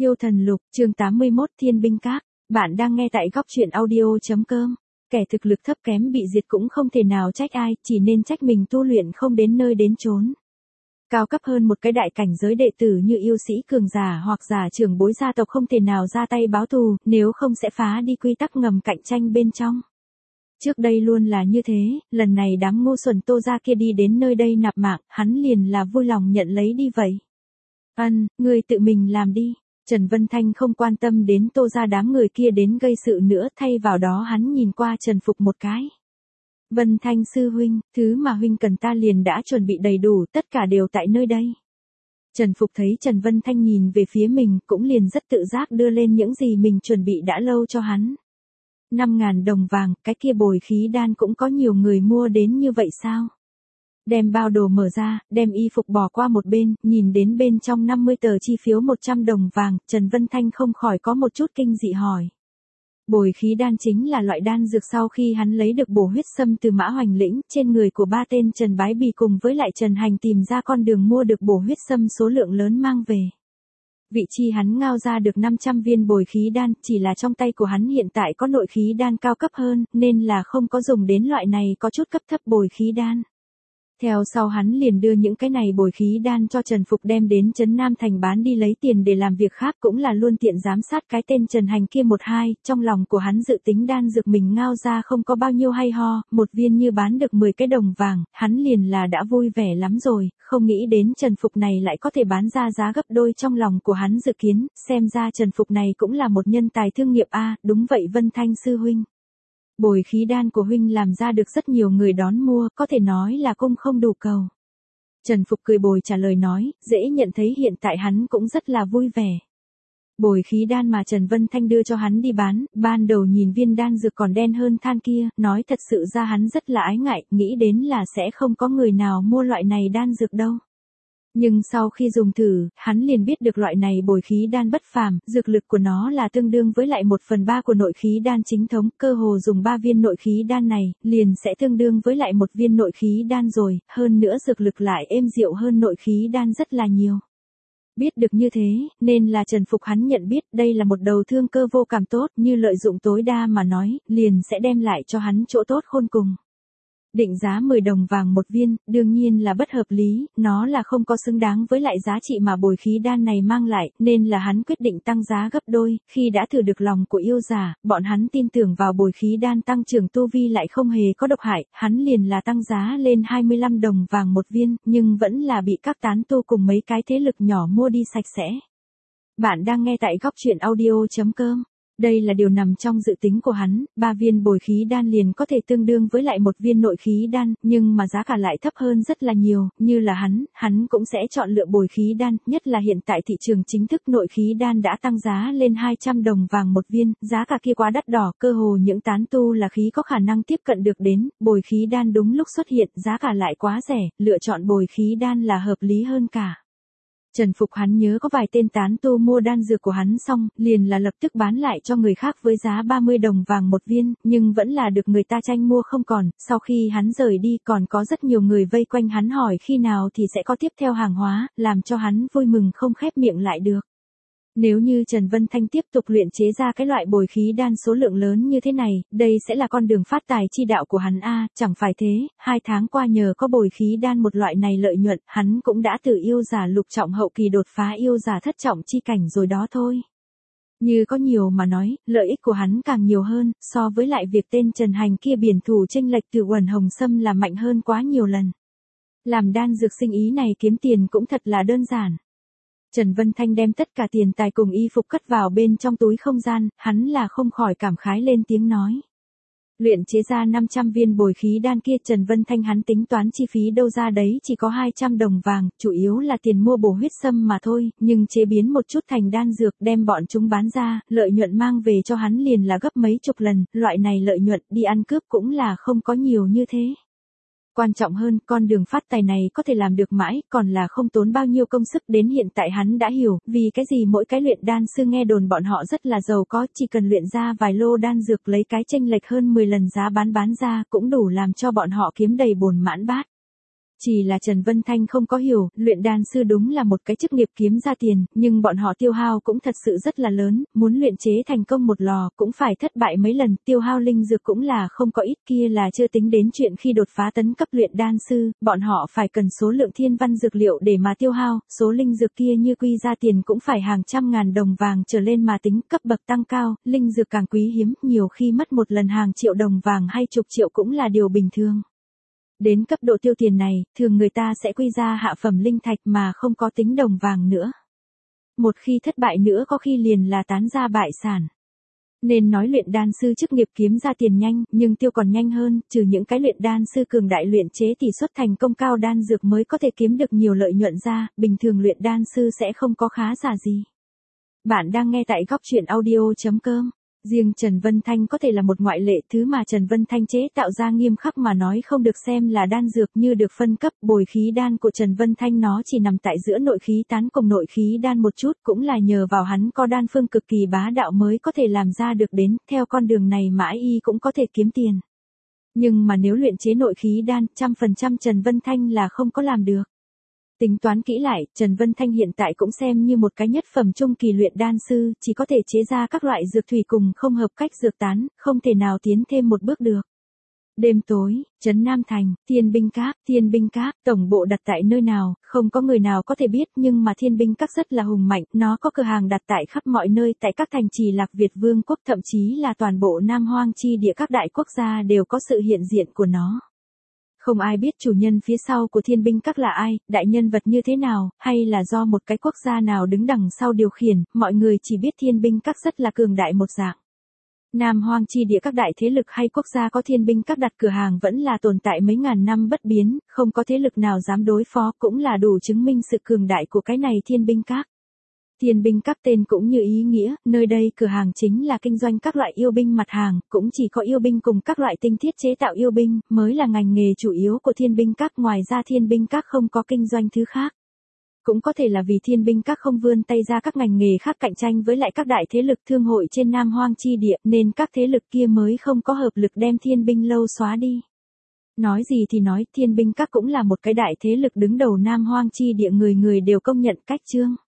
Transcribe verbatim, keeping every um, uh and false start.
Yêu thần lục, chương tám mươi mốt Thiên binh các. Bạn đang nghe tại góc truyện audio.com. Kẻ thực lực thấp kém bị diệt cũng không thể nào trách ai, chỉ nên trách mình tu luyện không đến nơi đến chốn. Cao cấp hơn một cái đại cảnh giới đệ tử như yêu sĩ cường giả hoặc giả trưởng bối gia tộc không thể nào ra tay báo thù, nếu không sẽ phá đi quy tắc ngầm cạnh tranh bên trong. Trước đây luôn là như thế, lần này đám ngu xuẩn Tô gia kia đi đến nơi đây nạp mạng, hắn liền là vui lòng nhận lấy đi vậy. Ân, ngươi tự mình làm đi. Trần Vân Thanh không quan tâm đến Tô gia đám người kia đến gây sự nữa, thay vào đó hắn nhìn qua Trần Phục một cái. Vân Thanh sư huynh, thứ mà huynh cần ta liền đã chuẩn bị đầy đủ, tất cả đều tại nơi đây. Trần Phục thấy Trần Vân Thanh nhìn về phía mình, cũng liền rất tự giác đưa lên những gì mình chuẩn bị đã lâu cho hắn. Năm ngàn đồng vàng, cái kia bồi khí đan cũng có nhiều người mua đến như vậy sao? Đem bao đồ mở ra, đem y phục bỏ qua một bên, nhìn đến bên trong năm mươi tờ chi phiếu một trăm đồng vàng, Trần Vân Thanh không khỏi có một chút kinh dị hỏi. Bồi khí đan chính là loại đan dược sau khi hắn lấy được bổ huyết sâm từ Mã Hoành Lĩnh, trên người của ba tên Trần Bái Bì cùng với lại Trần Hành tìm ra con đường mua được bổ huyết sâm số lượng lớn mang về. Vị chi hắn ngao ra được năm trăm viên bồi khí đan, chỉ là trong tay của hắn hiện tại có nội khí đan cao cấp hơn, nên là không có dùng đến loại này có chút cấp thấp bồi khí đan. Theo sau hắn liền đưa những cái này bồi khí đan cho Trần Phục đem đến Trấn Nam Thành bán đi lấy tiền để làm việc khác, cũng là luôn tiện giám sát cái tên Trần Hành kia một hai, trong lòng của hắn dự tính đan dược mình ngao ra không có bao nhiêu hay ho, một viên như bán được mười cái đồng vàng, hắn liền là đã vui vẻ lắm rồi, không nghĩ đến Trần Phục này lại có thể bán ra giá gấp đôi trong lòng của hắn dự kiến, xem ra Trần Phục này cũng là một nhân tài thương nghiệp a, đúng vậy Vân Thanh sư huynh. Bồi khí đan của huynh làm ra được rất nhiều người đón mua, có thể nói là cung không đủ cầu. Trần Phục cười bồi trả lời nói, dễ nhận thấy hiện tại hắn cũng rất là vui vẻ. Bồi khí đan mà Trần Vân Thanh đưa cho hắn đi bán, ban đầu nhìn viên đan dược còn đen hơn than kia, nói thật sự ra hắn rất là ái ngại, nghĩ đến là sẽ không có người nào mua loại này đan dược đâu. Nhưng sau khi dùng thử, hắn liền biết được loại này bồi khí đan bất phàm, dược lực của nó là tương đương với lại một phần ba của nội khí đan chính thống, cơ hồ dùng ba viên nội khí đan này, liền sẽ tương đương với lại một viên nội khí đan rồi, hơn nữa dược lực lại êm dịu hơn nội khí đan rất là nhiều. Biết được như thế, nên là Trần Phục hắn nhận biết đây là một đầu thương cơ vô cảm tốt, như lợi dụng tối đa mà nói, liền sẽ đem lại cho hắn chỗ tốt khôn cùng. Định giá mười đồng vàng một viên, đương nhiên là bất hợp lý, nó là không có xứng đáng với lại giá trị mà bồi khí đan này mang lại, nên là hắn quyết định tăng giá gấp đôi, khi đã thử được lòng của yêu giả, bọn hắn tin tưởng vào bồi khí đan tăng trưởng tu vi lại không hề có độc hại, hắn liền là tăng giá lên hai mươi lăm đồng vàng một viên, nhưng vẫn là bị các tán tu cùng mấy cái thế lực nhỏ mua đi sạch sẽ. Bạn đang nghe tại góc truyện audio.com. Đây là điều nằm trong dự tính của hắn, ba viên bồi khí đan liền có thể tương đương với lại một viên nội khí đan, nhưng mà giá cả lại thấp hơn rất là nhiều, như là hắn, hắn cũng sẽ chọn lựa bồi khí đan, nhất là hiện tại thị trường chính thức nội khí đan đã tăng giá lên hai trăm đồng vàng một viên, giá cả kia quá đắt đỏ, cơ hồ những tán tu là khí có khả năng tiếp cận được đến, bồi khí đan đúng lúc xuất hiện, giá cả lại quá rẻ, lựa chọn bồi khí đan là hợp lý hơn cả. Trần Phục hắn nhớ có vài tên tán tu mua đan dược của hắn xong, liền là lập tức bán lại cho người khác với giá ba mươi đồng vàng một viên, nhưng vẫn là được người ta tranh mua không còn, sau khi hắn rời đi còn có rất nhiều người vây quanh hắn hỏi khi nào thì sẽ có tiếp theo hàng hóa, làm cho hắn vui mừng không khép miệng lại được. Nếu như Trần Vân Thanh tiếp tục luyện chế ra cái loại bồi khí đan số lượng lớn như thế này, đây sẽ là con đường phát tài chi đạo của hắn a, chẳng phải thế, hai tháng qua nhờ có bồi khí đan một loại này lợi nhuận, hắn cũng đã từ yêu giả lục trọng hậu kỳ đột phá yêu giả thất trọng chi cảnh rồi đó thôi. Như có nhiều mà nói, lợi ích của hắn càng nhiều hơn, so với lại việc tên Trần Hành kia biển thủ chênh lệch từ Uẩn Hồng Sâm là mạnh hơn quá nhiều lần. Làm đan dược sinh ý này kiếm tiền cũng thật là đơn giản. Trần Vân Thanh đem tất cả tiền tài cùng y phục cất vào bên trong túi không gian, hắn là không khỏi cảm khái lên tiếng nói. Luyện chế ra năm trăm viên bồi khí đan kia Trần Vân Thanh hắn tính toán chi phí đâu ra đấy chỉ có hai trăm đồng vàng, chủ yếu là tiền mua bổ huyết sâm mà thôi, nhưng chế biến một chút thành đan dược đem bọn chúng bán ra, lợi nhuận mang về cho hắn liền là gấp mấy chục lần, loại này lợi nhuận đi ăn cướp cũng là không có nhiều như thế. Quan trọng hơn, con đường phát tài này có thể làm được mãi, còn là không tốn bao nhiêu công sức, đến hiện tại hắn đã hiểu, vì cái gì mỗi cái luyện đan sư nghe đồn bọn họ rất là giàu có, chỉ cần luyện ra vài lô đan dược lấy cái chênh lệch hơn mười lần giá bán bán ra cũng đủ làm cho bọn họ kiếm đầy bồn mãn bát. Chỉ là Trần Vân Thanh không có hiểu, luyện đan sư đúng là một cái chức nghiệp kiếm ra tiền, nhưng bọn họ tiêu hao cũng thật sự rất là lớn, muốn luyện chế thành công một lò cũng phải thất bại mấy lần, tiêu hao linh dược cũng là không có ít, kia là chưa tính đến chuyện khi đột phá tấn cấp luyện đan sư, bọn họ phải cần số lượng thiên văn dược liệu để mà tiêu hao, số linh dược kia như quy ra tiền cũng phải hàng trăm ngàn đồng vàng trở lên mà tính, cấp bậc tăng cao, linh dược càng quý hiếm, nhiều khi mất một lần hàng triệu đồng vàng hay chục triệu cũng là điều bình thường. Đến cấp độ tiêu tiền này, thường người ta sẽ quy ra hạ phẩm linh thạch mà không có tính đồng vàng nữa. Một khi thất bại nữa có khi liền là tán ra bại sản. Nên nói luyện đan sư chức nghiệp kiếm ra tiền nhanh, nhưng tiêu còn nhanh hơn, trừ những cái luyện đan sư cường đại luyện chế tỷ suất thành công cao đan dược mới có thể kiếm được nhiều lợi nhuận ra, bình thường luyện đan sư sẽ không có khá giả gì. Bạn đang nghe tại góc truyện audio chấm com. Riêng Trần Vân Thanh có thể là một ngoại lệ, thứ mà Trần Vân Thanh chế tạo ra nghiêm khắc mà nói không được xem là đan dược như được phân cấp, bồi khí đan của Trần Vân Thanh nó chỉ nằm tại giữa nội khí tán cùng nội khí đan một chút, cũng là nhờ vào hắn có đan phương cực kỳ bá đạo mới có thể làm ra được đến, theo con đường này mãi y cũng có thể kiếm tiền. Nhưng mà nếu luyện chế nội khí đan, trăm phần trăm Trần Vân Thanh là không có làm được. Tính toán kỹ lại, Trần Vân Thanh hiện tại cũng xem như một cái nhất phẩm trung kỳ luyện đan sư, chỉ có thể chế ra các loại dược thủy cùng không hợp cách dược tán, không thể nào tiến thêm một bước được. Đêm tối, trấn Nam Thành, Thiên Binh Các, Thiên Binh Các, tổng bộ đặt tại nơi nào, không có người nào có thể biết, nhưng mà Thiên Binh Các rất là hùng mạnh, nó có cửa hàng đặt tại khắp mọi nơi, tại các thành trì Lạc Việt Vương quốc, thậm chí là toàn bộ Nam Hoang chi địa các đại quốc gia đều có sự hiện diện của nó. Không ai biết chủ nhân phía sau của Thiên Binh Các là ai, đại nhân vật như thế nào, hay là do một cái quốc gia nào đứng đằng sau điều khiển, mọi người chỉ biết Thiên Binh Các rất là cường đại một dạng. Nam Hoang chi địa các đại thế lực hay quốc gia có Thiên Binh Các đặt cửa hàng vẫn là tồn tại mấy ngàn năm bất biến, không có thế lực nào dám đối phó, cũng là đủ chứng minh sự cường đại của cái này Thiên Binh Các. Thiên Binh Các tên cũng như ý nghĩa, nơi đây cửa hàng chính là kinh doanh các loại yêu binh mặt hàng, cũng chỉ có yêu binh cùng các loại tinh thiết chế tạo yêu binh, mới là ngành nghề chủ yếu của Thiên Binh Các, ngoài ra Thiên Binh Các không có kinh doanh thứ khác. Cũng có thể là vì Thiên Binh Các không vươn tay ra các ngành nghề khác cạnh tranh với lại các đại thế lực thương hội trên Nam Hoang chi địa, nên các thế lực kia mới không có hợp lực đem Thiên Binh lâu xóa đi. Nói gì thì nói, Thiên Binh Các cũng là một cái đại thế lực đứng đầu Nam Hoang chi địa, người người đều công nhận cách chương.